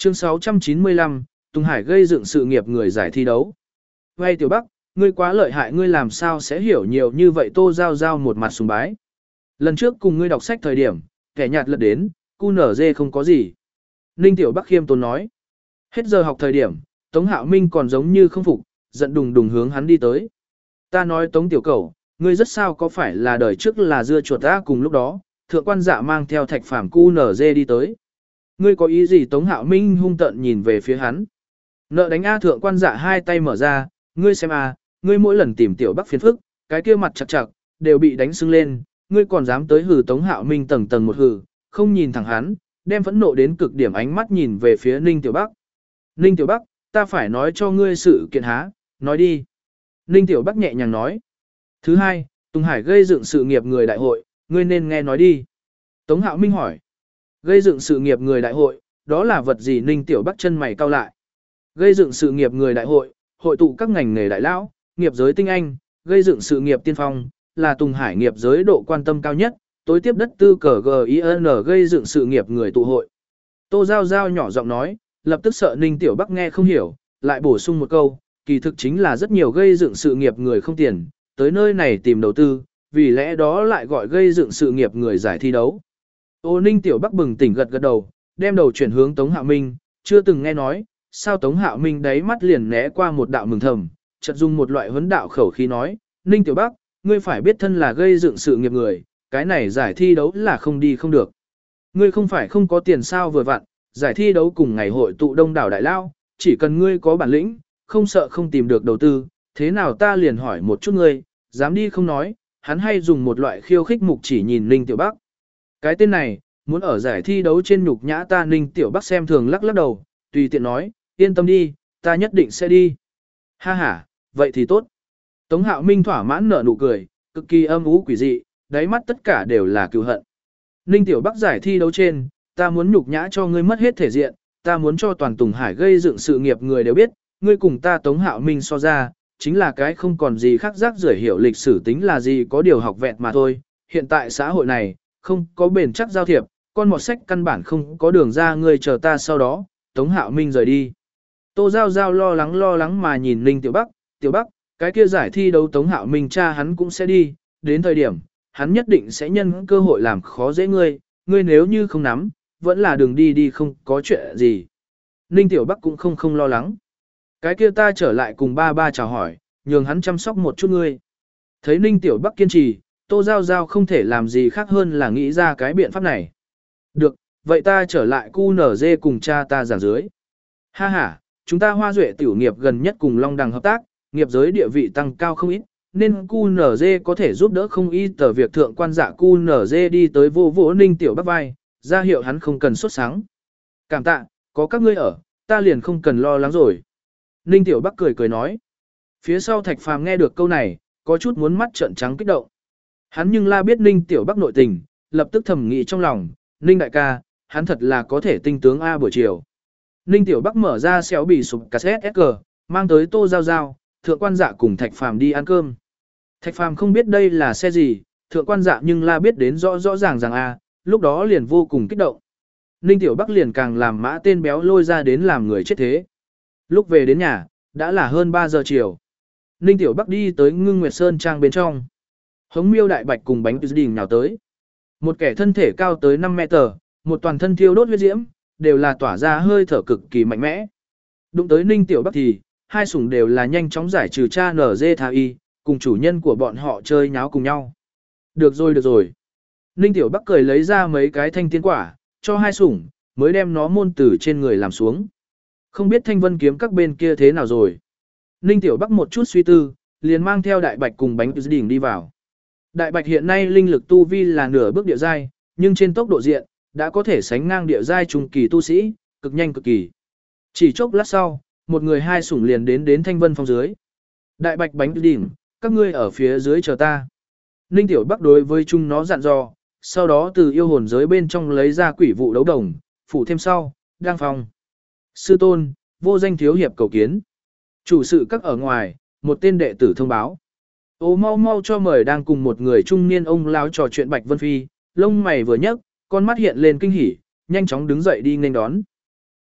Chương 695, Tùng Hải gây dựng sự nghiệp người giải thi đấu. Vậy Tiểu Bắc, ngươi quá lợi hại, ngươi làm sao sẽ hiểu nhiều như vậy? Tô Giao Giao một mặt sùng bái. Lần trước cùng ngươi đọc sách thời điểm, kẻ nhạt lật đến, cu nở dê không có gì. Ninh Tiểu Bắc khiêm tốn nói. Hết giờ học thời điểm, Tống Hạo Minh còn giống như không phục, giận đùng đùng hướng hắn đi tới. Ta nói Tống Tiểu Cẩu, ngươi rất sao có phải là đời trước là dưa chuột ta? Cùng lúc đó, thượng quan dạ mang theo Thạch Phàm cu nở dê đi tới. Ngươi có ý gì? Tống Hạo Minh hung tợn nhìn về phía hắn. Nợ đánh A. Thượng quan dạ hai tay mở ra, ngươi xem a, ngươi mỗi lần tìm Tiểu Bắc phiền phức, cái kia mặt chặt chặt, đều bị đánh sưng lên, ngươi còn dám tới hừ. Tống Hạo Minh tầng tầng một hừ, không nhìn thẳng hắn, đem phẫn nộ đến cực điểm ánh mắt nhìn về phía Ninh Tiểu Bắc. Ninh Tiểu Bắc, ta phải nói cho ngươi sự kiện há, nói đi. Ninh Tiểu Bắc nhẹ nhàng nói. Thứ hai, Tùng Hải gây dựng sự nghiệp người đại hội, ngươi nên nghe nói đi. Tống Hạo Minh hỏi. Gây dựng sự nghiệp người đại hội, đó là vật gì? Ninh Tiểu Bắc chân mày cau lại. Gây dựng sự nghiệp người đại hội, hội tụ các ngành nghề đại lão, nghiệp giới tinh anh, gây dựng sự nghiệp tiên phong, là Tùng Hải nghiệp giới độ quan tâm cao nhất, tối tiếp đất tư cờ GIN gây dựng sự nghiệp người tụ hội. Tô Giao Giao nhỏ giọng nói, lập tức sợ Ninh Tiểu Bắc nghe không hiểu, lại bổ sung một câu, kỳ thực chính là rất nhiều gây dựng sự nghiệp người không tiền, tới nơi này tìm đầu tư, vì lẽ đó lại gọi gây dựng sự nghiệp người giải thi đấu. Ô Ninh Tiểu Bắc bừng tỉnh gật gật đầu, đem đầu chuyển hướng Tống Hạo Minh, chưa từng nghe nói, sao? Tống Hạo Minh đáy mắt liền né qua một đạo mừng thầm, chợt dùng một loại huấn đạo khẩu khí nói, Ninh Tiểu Bắc, ngươi phải biết thân là gây dựng sự nghiệp người, cái này giải thi đấu là không đi không được. Ngươi không phải không có tiền sao? Vừa vặn, giải thi đấu cùng ngày hội tụ đông đảo đại lao, chỉ cần ngươi có bản lĩnh, không sợ không tìm được đầu tư, thế nào ta liền hỏi một chút ngươi, dám đi không nói, hắn hay dùng một loại khiêu khích mục chỉ nhìn Ninh Tiểu Bắc. Cái tên này, muốn ở giải thi đấu trên nhục nhã ta. Ninh Tiểu Bắc xem thường lắc lắc đầu, tùy tiện nói, yên tâm đi, ta nhất định sẽ đi. Ha ha, vậy thì tốt. Tống Hạo Minh thỏa mãn nở nụ cười, cực kỳ âm u quỷ dị, đáy mắt tất cả đều là cừu hận. Ninh Tiểu Bắc giải thi đấu trên, ta muốn nhục nhã cho ngươi mất hết thể diện, ta muốn cho toàn Tùng Hải gây dựng sự nghiệp người đều biết, ngươi cùng ta Tống Hạo Minh so ra, chính là cái không còn gì khác rác rưởi, hiểu lịch sử tính là gì, có điều học vẹn mà thôi. Hiện tại xã hội này, không có bền chắc giao thiệp, con mọt sách căn bản không có đường ra, ngươi chờ ta. Sau đó, Tống Hạo Minh rời đi. Tô Giao Giao lo lắng mà nhìn Ninh Tiểu Bắc, Tiểu Bắc, cái kia giải thi đấu Tống Hạo Minh cha hắn cũng sẽ đi, đến thời điểm, hắn nhất định sẽ nhân cơ hội làm khó dễ ngươi, ngươi nếu như không nắm, vẫn là đường đi không có chuyện gì. Ninh Tiểu Bắc cũng không lo lắng. Cái kia ta trở lại cùng ba chào hỏi, nhường hắn chăm sóc một chút ngươi. Thấy Ninh Tiểu Bắc kiên trì, Tô Giao Giao không thể làm gì khác hơn là nghĩ ra cái biện pháp này. Được, vậy ta trở lại cu nở dê cùng cha ta giảng dưới. Ha ha, chúng ta Hoa Duệ tiểu nghiệp gần nhất cùng Long Đằng hợp tác, nghiệp giới địa vị tăng cao không ít, nên cu nở dê có thể giúp đỡ không ít tờ việc. Thượng quan dạ cu nở dê đi tới vỗ Ninh Tiểu Bắc vai, ra hiệu hắn không cần sốt sáng. Cảm tạ, có các ngươi ở, ta liền không cần lo lắng rồi. Ninh Tiểu Bắc cười nói. Phía sau Thạch Phàm nghe được câu này, có chút muốn mắt trợn trắng kích động. Hắn nhưng la biết Ninh Tiểu Bắc nội tình, lập tức thầm nghĩ trong lòng, Ninh đại ca, hắn thật là có thể tinh tướng A. Buổi chiều, Ninh Tiểu Bắc mở ra xéo bì sụp cassette SG, mang tới Tô Giao Giao, Thượng quan dạ cùng Thạch Phàm đi ăn cơm. Thạch Phàm không biết đây là xe gì, Thượng quan dạ nhưng la biết đến rõ ràng A, lúc đó liền vô cùng kích động. Ninh Tiểu Bắc liền càng làm mã tên béo lôi ra đến làm người chết thế. Lúc về đến nhà, đã là hơn 3 giờ chiều. Ninh Tiểu Bắc đi tới Ngưng Nguyệt Sơn Trang bên trong. Hống Miêu Đại Bạch cùng Bánh Đình nào tới. Một kẻ thân thể cao tới 5 mét, một toàn thân thiêu đốt huyết diễm, đều là tỏa ra hơi thở cực kỳ mạnh mẽ. Đụng tới Ninh Tiểu Bắc thì, hai sủng đều là nhanh chóng giải trừ cha nở dê tha y, cùng chủ nhân của bọn họ chơi nháo cùng nhau. Được rồi. Ninh Tiểu Bắc cười lấy ra mấy cái thanh tiên quả, cho hai sủng, mới đem nó môn tử trên người làm xuống. Không biết Thanh Vân kiếm các bên kia thế nào rồi. Ninh Tiểu Bắc một chút suy tư, liền mang theo Đại Bạch cùng Bánh Đình đi vào. Đại Bạch hiện nay linh lực tu vi là nửa bước địa giai, nhưng trên tốc độ diện, đã có thể sánh ngang địa giai trung kỳ tu sĩ, cực nhanh cực kỳ. Chỉ chốc lát sau, một người hai sủng liền đến Thanh Vân phong dưới. Đại Bạch Bánh Đình, các ngươi ở phía dưới chờ ta. Ninh Tiểu Bắc đối với chúng nó dặn dò, sau đó từ yêu hồn giới bên trong lấy ra quỷ vụ đấu đồng, phủ thêm sau, đang phong. Sư tôn, vô danh thiếu hiệp cầu kiến. Chủ sự các ở ngoài, một tên đệ tử thông báo. Ô mau cho mời. Đang cùng một người trung niên ông lão trò chuyện Bạch Vân Phi, lông mày vừa nhấc, con mắt hiện lên kinh hỉ, nhanh chóng đứng dậy đi nghênh đón.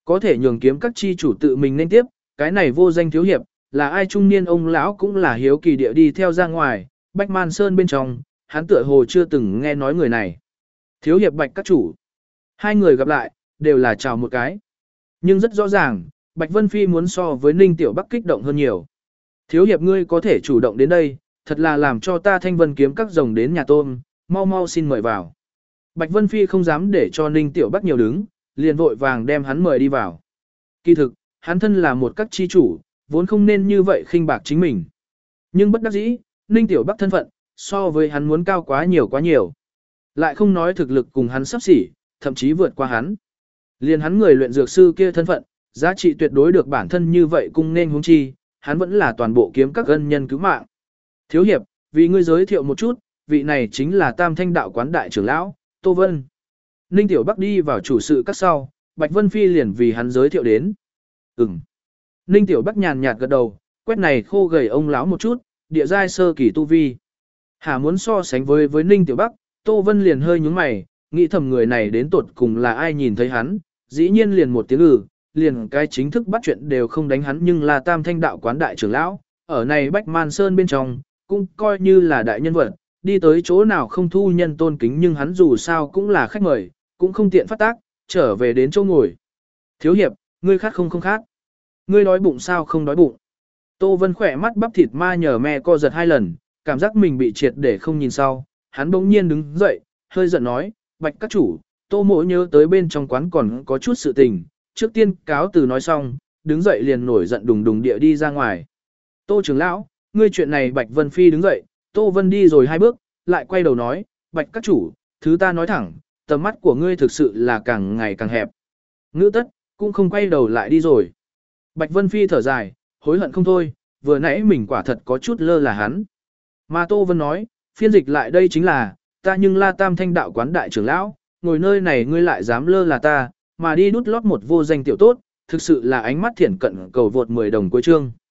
Có thể nhường kiếm các chi chủ tự mình nên tiếp, cái này vô danh thiếu hiệp, là ai trung niên ông lão cũng là hiếu kỳ địa đi theo ra ngoài, Bách Man Sơn bên trong, hắn tựa hồ chưa từng nghe nói người này. Thiếu hiệp Bạch các chủ. Hai người gặp lại, đều là chào một cái. Nhưng rất rõ ràng, Bạch Vân Phi muốn so với Ninh Tiểu Bắc kích động hơn nhiều. Thiếu hiệp ngươi có thể chủ động đến đây, thật là làm cho ta Thanh Vân kiếm các rồng đến nhà tôm, mau mau xin mời vào. Bạch Vân Phi không dám để cho Ninh Tiểu Bắc nhiều đứng, liền vội vàng đem hắn mời đi vào. Kỳ thực, hắn thân là một các chi chủ, vốn không nên như vậy khinh bạc chính mình. Nhưng bất đắc dĩ, Ninh Tiểu Bắc thân phận, so với hắn muốn cao quá nhiều quá nhiều. Lại không nói thực lực cùng hắn sắp xỉ, thậm chí vượt qua hắn. Liền hắn người luyện dược sư kia thân phận, giá trị tuyệt đối được bản thân như vậy cung nên huống chi, hắn vẫn là toàn bộ kiếm các ân nhân cứu mạng. Thiếu hiệp, vì ngươi giới thiệu một chút, vị này chính là Tam Thanh đạo quán đại trưởng lão, Tô Vân. Ninh Tiểu Bắc đi vào chủ sự các sau, Bạch Vân Phi liền vì hắn giới thiệu đến. Ninh Tiểu Bắc nhàn nhạt gật đầu, quét này khô gầy ông lão một chút, địa giai sơ kỳ tu vi. Hà muốn so sánh với Ninh Tiểu Bắc, Tô Vân liền hơi nhướng mày, nghĩ thầm người này đến tột cùng là ai nhìn thấy hắn, dĩ nhiên liền một tiếng liền cái chính thức bắt chuyện đều không đánh hắn nhưng là Tam Thanh đạo quán đại trưởng lão, ở này Bách Man Sơn bên trong, cũng coi như là đại nhân vật, đi tới chỗ nào không thu nhân tôn kính nhưng hắn dù sao cũng là khách mời, cũng không tiện phát tác, trở về đến chỗ ngồi. Thiếu hiệp, ngươi khát không khát? Ngươi đói bụng sao không đói bụng? Tô Vân khỏe mắt bắp thịt ma nhờ me co giật 2 lần, cảm giác mình bị triệt để không nhìn sau, hắn bỗng nhiên đứng dậy, hơi giận nói, Bạch các chủ, Tô mỗ nhớ tới bên trong quán còn có chút sự tình, trước tiên cáo từ nói xong, đứng dậy liền nổi giận đùng đùng địa đi ra ngoài. Tô trưởng lão, ngươi chuyện này Bạch Vân Phi đứng dậy, Tô Vân đi rồi 2 bước, lại quay đầu nói, Bạch các chủ, thứ ta nói thẳng, tầm mắt của ngươi thực sự là càng ngày càng hẹp. Ngữ tất, cũng không quay đầu lại đi rồi. Bạch Vân Phi thở dài, hối hận không thôi, vừa nãy mình quả thật có chút lơ là hắn. Mà Tô Vân nói, phiên dịch lại đây chính là, ta nhưng là Tam Thanh đạo quán đại trưởng lão, ngồi nơi này ngươi lại dám lơ là ta, mà đi đút lót một vô danh tiểu tốt, thực sự là ánh mắt thiển cận cầu vượt 10 đồng cuối chương.